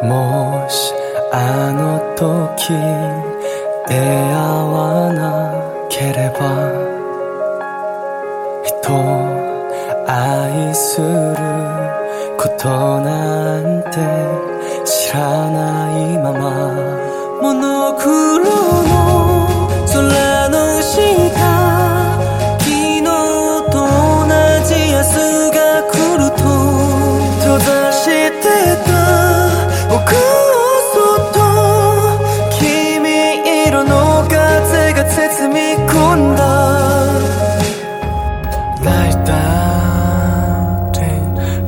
もしあの時出会わなければ人を愛することなんて知らないままモノクロの空の下昨日と同じ明日が来ると閉ざしてた僕をそっと君色の風が包み込んだ泣いたり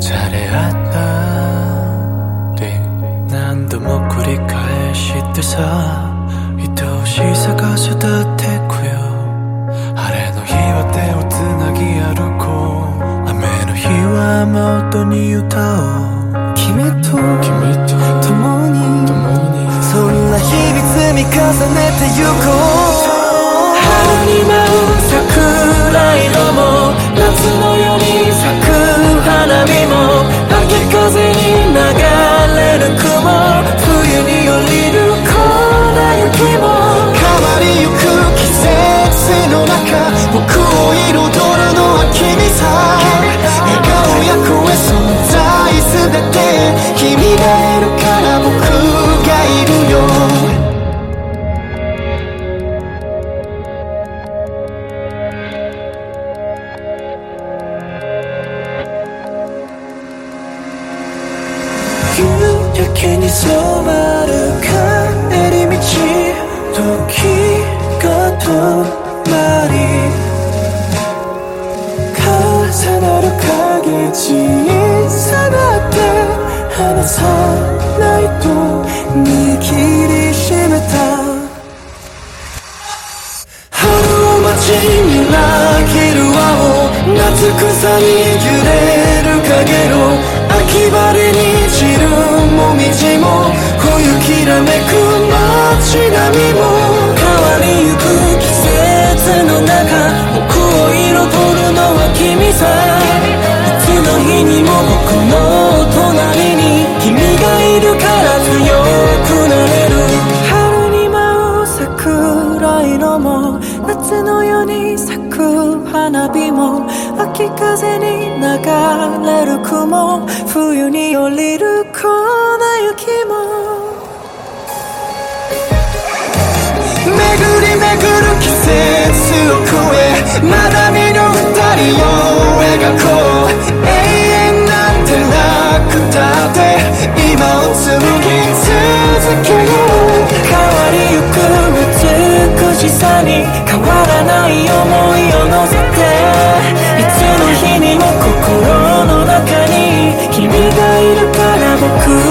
잘해왔다り何度も繰り返してさ愛おしさが育ってくよ晴れの日は手をつなぎ歩こう雨の日は雨音に歌おう君と共にそんな日々積み重ねてゆこう春に舞う桜色も夏のように咲く花火も秋風に流れる雲冬に降りる粉雪も変わりゆく季節の中僕を彩るのは君さ笑顔や声存在すべて君がいるから僕がいるよ夕焼けに染まる帰り道時が止まり重なる影小さなって離さないと握りしめた春を待ちに開ける青夏草に揺れるかげろ秋晴れに散るもみじも冬きらめく街並みも変わりゆく季節の中僕を彩るのは君さいつの日にも僕の隣に君がいるから強くなれる春に舞う桜色も夏のように咲く花火も秋風に流れる雲冬に降りる粉雪も巡り巡る季節を越えまだ見ぬ二人を描こう永遠なんてなくたって今を紡ぎ続けよう変わりゆく美しさに変わらない想いを乗せていつの日にも心の中に君がいるから僕